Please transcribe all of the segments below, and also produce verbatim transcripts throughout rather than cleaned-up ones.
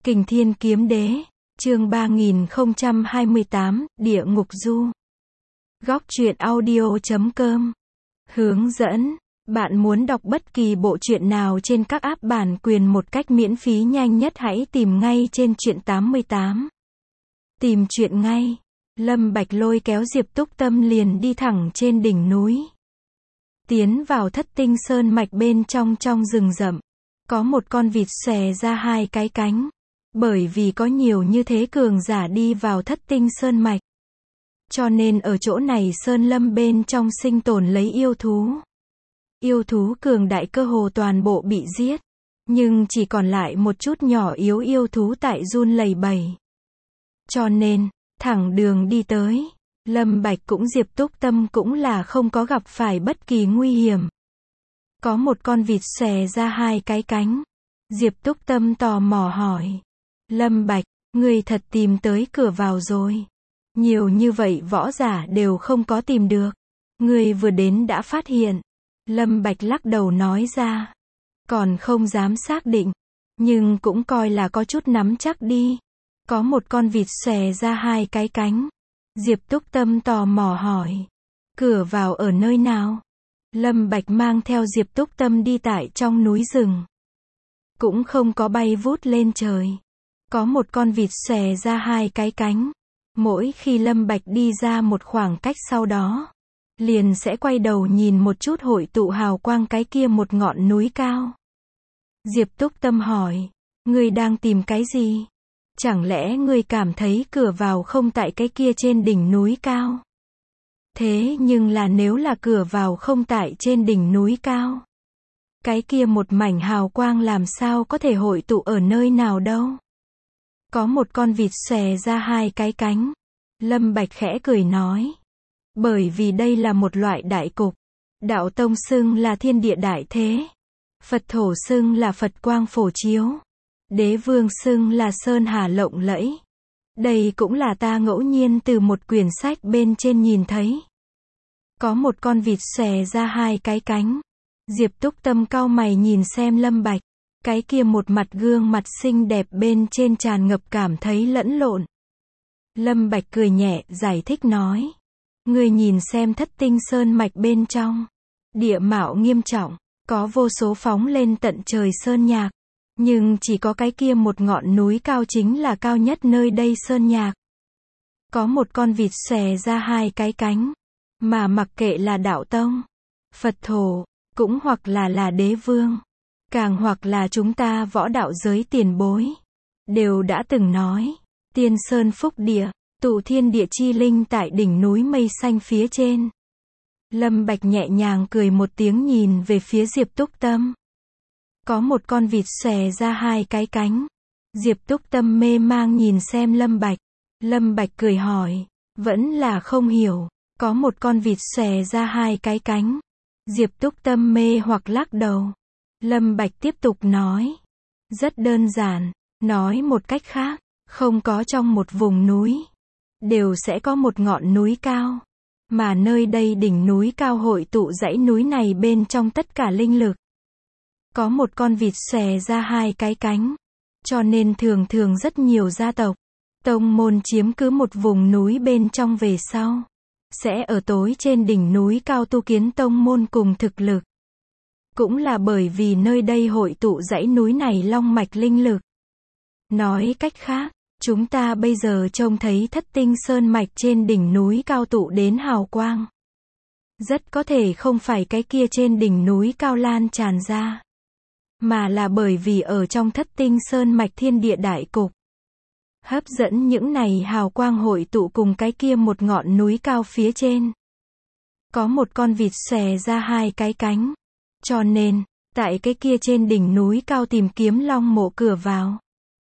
Kình Thiên Kiếm Đế, chương ba nghìn không trăm hai mươi tám, Địa Ngục Du. Góc truyện audio chấm com. Hướng dẫn. Bạn muốn đọc bất kỳ bộ truyện nào trên các app bản quyền một cách miễn phí nhanh nhất hãy tìm ngay trên truyện tám mươi tám. Tìm truyện ngay. Lâm Bạch lôi kéo Diệp Túc Tâm liền đi thẳng trên đỉnh núi. Tiến vào Thất Tinh Sơn mạch bên trong trong rừng rậm. Có một con vịt xòe ra hai cái cánh. Bởi vì có nhiều như thế cường giả đi vào Thất Tinh Sơn mạch. Cho nên ở chỗ này Sơn Lâm bên trong sinh tồn lấy yêu thú. Yêu thú cường đại cơ hồ toàn bộ bị giết. Nhưng chỉ còn lại một chút nhỏ yếu yêu thú tại run lẩy bẩy. Cho nên, thẳng đường đi tới, Lâm Bạch cũng Diệp Túc Tâm cũng là không có gặp phải bất kỳ nguy hiểm. Có một con vịt xòe ra hai cái cánh. Diệp Túc Tâm tò mò hỏi. Lâm Bạch, ngươi thật tìm tới cửa vào rồi. Nhiều như vậy võ giả đều không có tìm được. Ngươi vừa đến đã phát hiện. Lâm Bạch lắc đầu nói ra. Còn không dám xác định. Nhưng cũng coi là có chút nắm chắc đi. Có một con vịt xòe ra hai cái cánh. Diệp Túc Tâm tò mò hỏi. Cửa vào ở nơi nào? Lâm Bạch mang theo Diệp Túc Tâm đi tại trong núi rừng. Cũng không có bay vút lên trời. Có một con vịt xòe ra hai cái cánh. Mỗi khi Lâm Bạch đi ra một khoảng cách sau đó, liền sẽ quay đầu nhìn một chút hội tụ hào quang cái kia một ngọn núi cao. Diệp Túc Tâm hỏi, ngươi đang tìm cái gì? Chẳng lẽ ngươi cảm thấy cửa vào không tại cái kia trên đỉnh núi cao? Thế nhưng là nếu là cửa vào không tại trên đỉnh núi cao, cái kia một mảnh hào quang làm sao có thể hội tụ ở nơi nào đâu? Có một con vịt xòe ra hai cái cánh. Lâm Bạch khẽ cười nói. Bởi vì đây là một loại đại cục. Đạo tông xưng là thiên địa đại thế. Phật thổ xưng là Phật quang phổ chiếu. Đế vương xưng là sơn hà lộng lẫy. Đây cũng là ta ngẫu nhiên từ một quyển sách bên trên nhìn thấy. Có một con vịt xòe ra hai cái cánh. Diệp Túc Tâm cau mày nhìn xem Lâm Bạch. Cái kia một mặt gương mặt xinh đẹp bên trên tràn ngập cảm thấy lẫn lộn. Lâm Bạch cười nhẹ, giải thích nói. Ngươi nhìn xem Thất Tinh Sơn mạch bên trong. Địa mạo nghiêm trọng, có vô số phóng lên tận trời sơn nhạc. Nhưng chỉ có cái kia một ngọn núi cao chính là cao nhất nơi đây sơn nhạc. Có một con vịt xòe ra hai cái cánh. Mà mặc kệ là đạo tông, Phật thổ, cũng hoặc là là đế vương. Càng hoặc là chúng ta võ đạo giới tiền bối. Đều đã từng nói. Tiên sơn phúc địa, tụ thiên địa chi linh tại đỉnh núi mây xanh phía trên. Lâm Bạch nhẹ nhàng cười một tiếng nhìn về phía Diệp Túc Tâm. Có một con vịt xòe ra hai cái cánh. Diệp Túc Tâm mê mang nhìn xem Lâm Bạch. Lâm Bạch cười hỏi. Vẫn là không hiểu. Có một con vịt xòe ra hai cái cánh. Diệp Túc Tâm mê hoặc lắc đầu. Lâm Bạch tiếp tục nói. Rất đơn giản. Nói một cách khác. Không có trong một vùng núi. Đều sẽ có một ngọn núi cao. Mà nơi đây đỉnh núi cao hội tụ dãy núi này bên trong tất cả linh lực. Có một con vịt xòe ra hai cái cánh. Cho nên thường thường rất nhiều gia tộc. Tông môn chiếm cứ một vùng núi bên trong về sau. Sẽ ở tối trên đỉnh núi cao tu kiến tông môn cùng thực lực. Cũng là bởi vì nơi đây hội tụ dãy núi này long mạch linh lực. Nói cách khác, chúng ta bây giờ trông thấy Thất Tinh Sơn mạch trên đỉnh núi cao tụ đến hào quang. Rất có thể không phải cái kia trên đỉnh núi cao lan tràn ra. Mà là bởi vì ở trong Thất Tinh Sơn mạch thiên địa đại cục. Hấp dẫn những này hào quang hội tụ cùng cái kia một ngọn núi cao phía trên. Có một con vịt xòe ra hai cái cánh. Cho nên, tại cái kia trên đỉnh núi cao tìm kiếm long mộ cửa vào.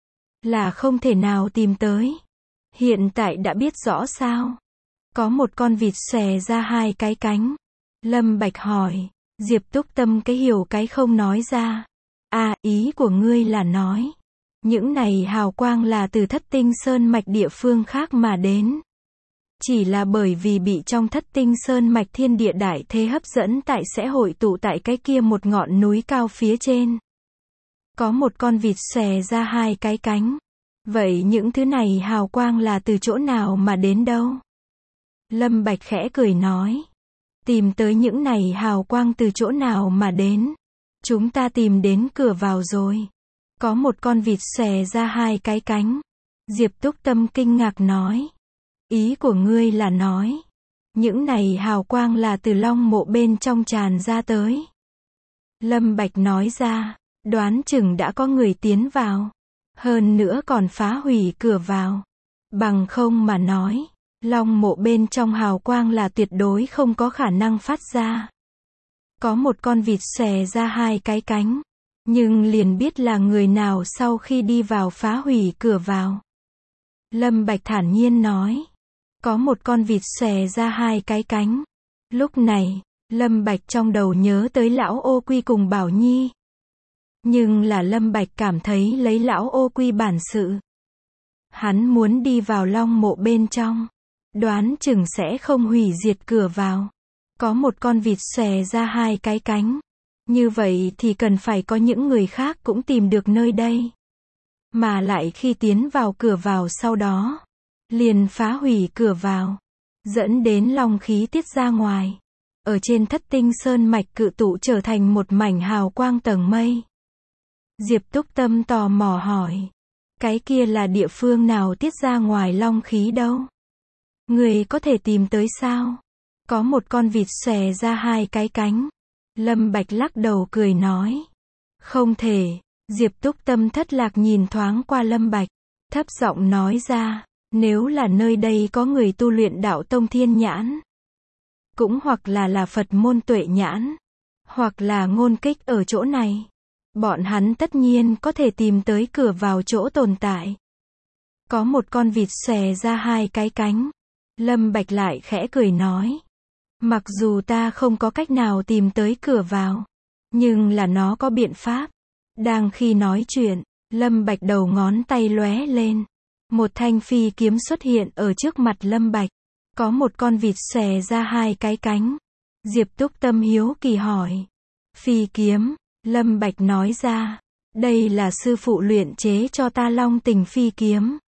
Là không thể nào tìm tới. Hiện tại đã biết rõ sao. Có một con vịt xòe ra hai cái cánh. Lâm Bạch hỏi. Diệp Túc Tâm cái hiểu cái không nói ra. À, ý của ngươi là nói. Những này hào quang là từ Thất Tinh Sơn mạch địa phương khác mà đến. Chỉ là bởi vì bị trong Thất Tinh Sơn mạch thiên địa đại thế hấp dẫn tại sẽ hội tụ tại cái kia một ngọn núi cao phía trên. Có một con vịt xòe ra hai cái cánh. Vậy những thứ này hào quang là từ chỗ nào mà đến đâu? Lâm Bạch khẽ cười nói. Tìm tới những này hào quang từ chỗ nào mà đến? Chúng ta tìm đến cửa vào rồi. Có một con vịt xòe ra hai cái cánh. Diệp Túc Tâm kinh ngạc nói. Ý của ngươi là nói, những này hào quang là từ long mộ bên trong tràn ra tới. Lâm Bạch nói ra, đoán chừng đã có người tiến vào. Hơn nữa còn phá hủy cửa vào. Bằng không mà nói, long mộ bên trong hào quang là tuyệt đối không có khả năng phát ra. Có một con vịt xòe ra hai cái cánh. Nhưng liền biết là người nào sau khi đi vào phá hủy cửa vào. Lâm Bạch thản nhiên nói. Có một con vịt xòe ra hai cái cánh. Lúc này, Lâm Bạch trong đầu nhớ tới lão Ô Quy cùng Bảo Nhi. Nhưng là Lâm Bạch cảm thấy lấy lão Ô Quy bản sự. Hắn muốn đi vào long mộ bên trong. Đoán chừng sẽ không hủy diệt cửa vào. Có một con vịt xòe ra hai cái cánh. Như vậy thì cần phải có những người khác cũng tìm được nơi đây. Mà lại khi tiến vào cửa vào sau đó, liền phá hủy cửa vào, dẫn đến long khí tiết ra ngoài. Ở trên thất tinh sơn mạch cự tụ trở thành một mảnh hào quang tầng mây. Diệp Túc Tâm tò mò hỏi. Cái kia là địa phương nào tiết ra ngoài long khí đâu? Người có thể tìm tới sao? Có một con vịt xòe ra hai cái cánh. Lâm Bạch lắc đầu cười nói. Không thể. Diệp Túc Tâm thất lạc nhìn thoáng qua Lâm Bạch. Thấp giọng nói ra. Nếu là nơi đây có người tu luyện đạo tông thiên nhãn. Cũng hoặc là là Phật môn tuệ nhãn. Hoặc là ngôn kích ở chỗ này. Bọn hắn tất nhiên có thể tìm tới cửa vào chỗ tồn tại. Có một con vịt xòe ra hai cái cánh. Lâm Bạch lại khẽ cười nói. Mặc dù ta không có cách nào tìm tới cửa vào, nhưng là nó có biện pháp. Đang khi nói chuyện, Lâm Bạch đầu ngón tay lóe lên. Một thanh phi kiếm xuất hiện ở trước mặt Lâm Bạch. Có một con vịt xòe ra hai cái cánh. Diệp Túc Tâm hiếu kỳ hỏi. Phi kiếm, Lâm Bạch nói ra. Đây là sư phụ luyện chế cho ta long tình phi kiếm.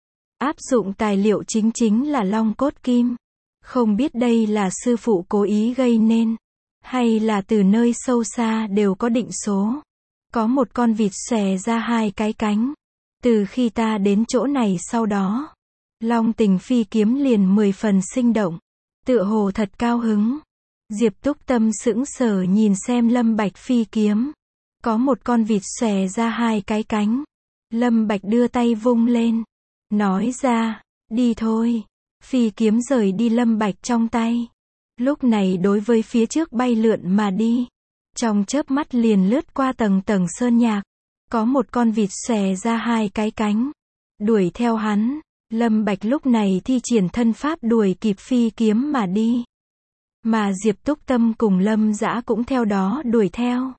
Áp dụng tài liệu chính chính là long cốt kim. Không biết đây là sư phụ cố ý gây nên, hay là từ nơi sâu xa đều có định số. Có một con vịt xòe ra hai cái cánh. Từ khi ta đến chỗ này sau đó, long tình phi kiếm liền mười phần sinh động. Tựa hồ thật cao hứng. Diệp Túc Tâm sững sờ nhìn xem Lâm Bạch phi kiếm. Có một con vịt xòe ra hai cái cánh. Lâm Bạch đưa tay vung lên. Nói ra, đi thôi. Phi kiếm rời đi Lâm Bạch trong tay. Lúc này đối với phía trước bay lượn mà đi. Trong chớp mắt liền lướt qua tầng tầng sơn nhạc. Có một con vịt xòe ra hai cái cánh. Đuổi theo hắn. Lâm Bạch lúc này thi triển thân pháp đuổi kịp phi kiếm mà đi. Mà Diệp Túc Tâm cùng Lâm Dã cũng theo đó đuổi theo.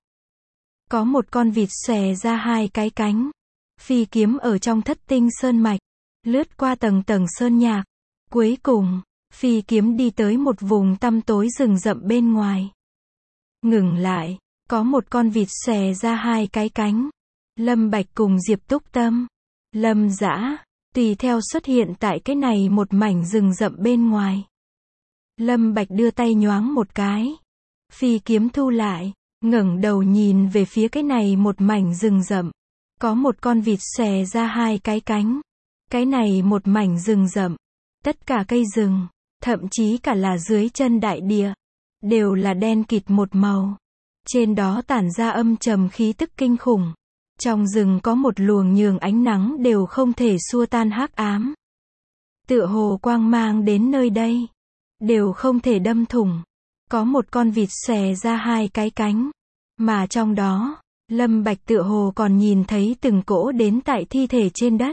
Có một con vịt xòe ra hai cái cánh. Phi kiếm ở trong thất tinh sơn mạch. Lướt qua tầng tầng sơn nhạc. Cuối cùng, phi kiếm đi tới một vùng tăm tối rừng rậm bên ngoài. Ngừng lại, có một con vịt xòe ra hai cái cánh. Lâm Bạch cùng Diệp Túc Tâm, Lâm Dã, tùy theo xuất hiện tại cái này một mảnh rừng rậm bên ngoài. Lâm Bạch đưa tay nhoáng một cái. Phi kiếm thu lại, ngẩng đầu nhìn về phía cái này một mảnh rừng rậm. Có một con vịt xòe ra hai cái cánh. Cái này một mảnh rừng rậm. Tất cả cây rừng, thậm chí cả là dưới chân đại địa, đều là đen kịt một màu. Trên đó tản ra âm trầm khí tức kinh khủng. Trong rừng có một luồng nhường ánh nắng đều không thể xua tan hắc ám. Tựa hồ quang mang đến nơi đây, đều không thể đâm thủng. Có một con vịt xòe ra hai cái cánh. Mà trong đó, Lâm Bạch tựa hồ còn nhìn thấy từng cỗ đến tại thi thể trên đất.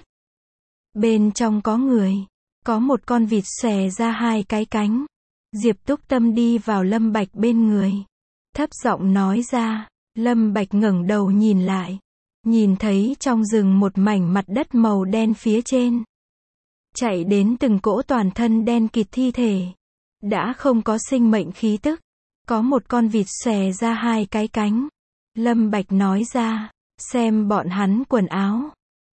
Bên trong có người. Có một con vịt xòe ra hai cái cánh. Diệp Túc Tâm đi vào Lâm Bạch bên người. Thấp giọng nói ra. Lâm Bạch ngẩng đầu nhìn lại. Nhìn thấy trong rừng một mảnh mặt đất màu đen phía trên. Chạy đến từng cỗ toàn thân đen kịt thi thể. Đã không có sinh mệnh khí tức. Có một con vịt xòe ra hai cái cánh. Lâm Bạch nói ra. Xem bọn hắn quần áo.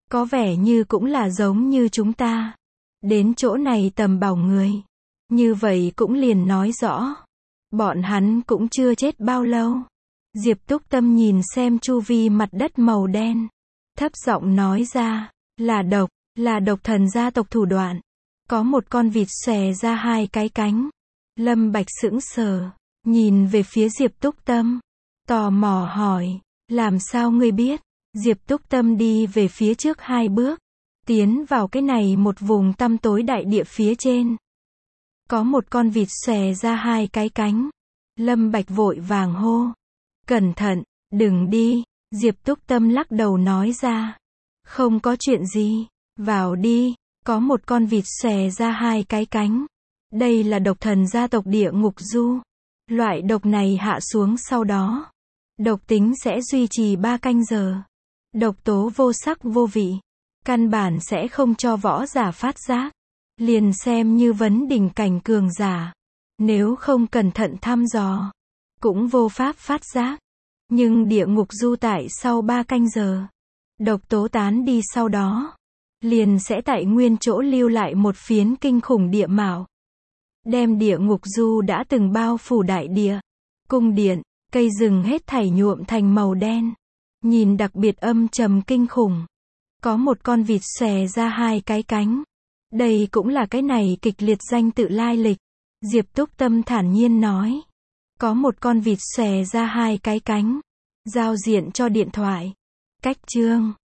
Có vẻ như cũng là giống như chúng ta. Đến chỗ này tầm bảo người. Như vậy cũng liền nói rõ. Bọn hắn cũng chưa chết bao lâu. Diệp Túc Tâm nhìn xem chu vi mặt đất màu đen. Thấp giọng nói ra. Là độc, là độc thần gia tộc thủ đoạn. Có một con vịt xòe ra hai cái cánh. Lâm Bạch sững sờ. Nhìn về phía Diệp Túc Tâm. Tò mò hỏi. Làm sao ngươi biết? Diệp Túc Tâm đi về phía trước hai bước. Tiến vào cái này một vùng tăm tối đại địa phía trên. Có một con vịt xòe ra hai cái cánh. Lâm Bạch vội vàng hô. Cẩn thận, đừng đi. Diệp Túc Tâm lắc đầu nói ra. Không có chuyện gì. Vào đi. Có một con vịt xòe ra hai cái cánh. Đây là độc thần gia tộc địa ngục du. Loại độc này hạ xuống sau đó. Độc tính sẽ duy trì ba canh giờ. Độc tố vô sắc vô vị. Căn bản sẽ không cho võ giả phát giác. Liền xem như vấn đỉnh cảnh cường giả. Nếu không cẩn thận thăm dò. Cũng vô pháp phát giác. Nhưng địa ngục du tại sau ba canh giờ. Độc tố tán đi sau đó. Liền sẽ tại nguyên chỗ lưu lại một phiến kinh khủng địa mạo. Đem địa ngục du đã từng bao phủ đại địa. Cung điện, cây rừng hết thảy nhuộm thành màu đen. Nhìn đặc biệt âm trầm kinh khủng. Có một con vịt xòe ra hai cái cánh. Đây cũng là cái này kịch liệt danh tự lai lịch. Diệp Túc Tâm thản nhiên nói. Có một con vịt xòe ra hai cái cánh. Giao diện cho điện thoại. Cách chương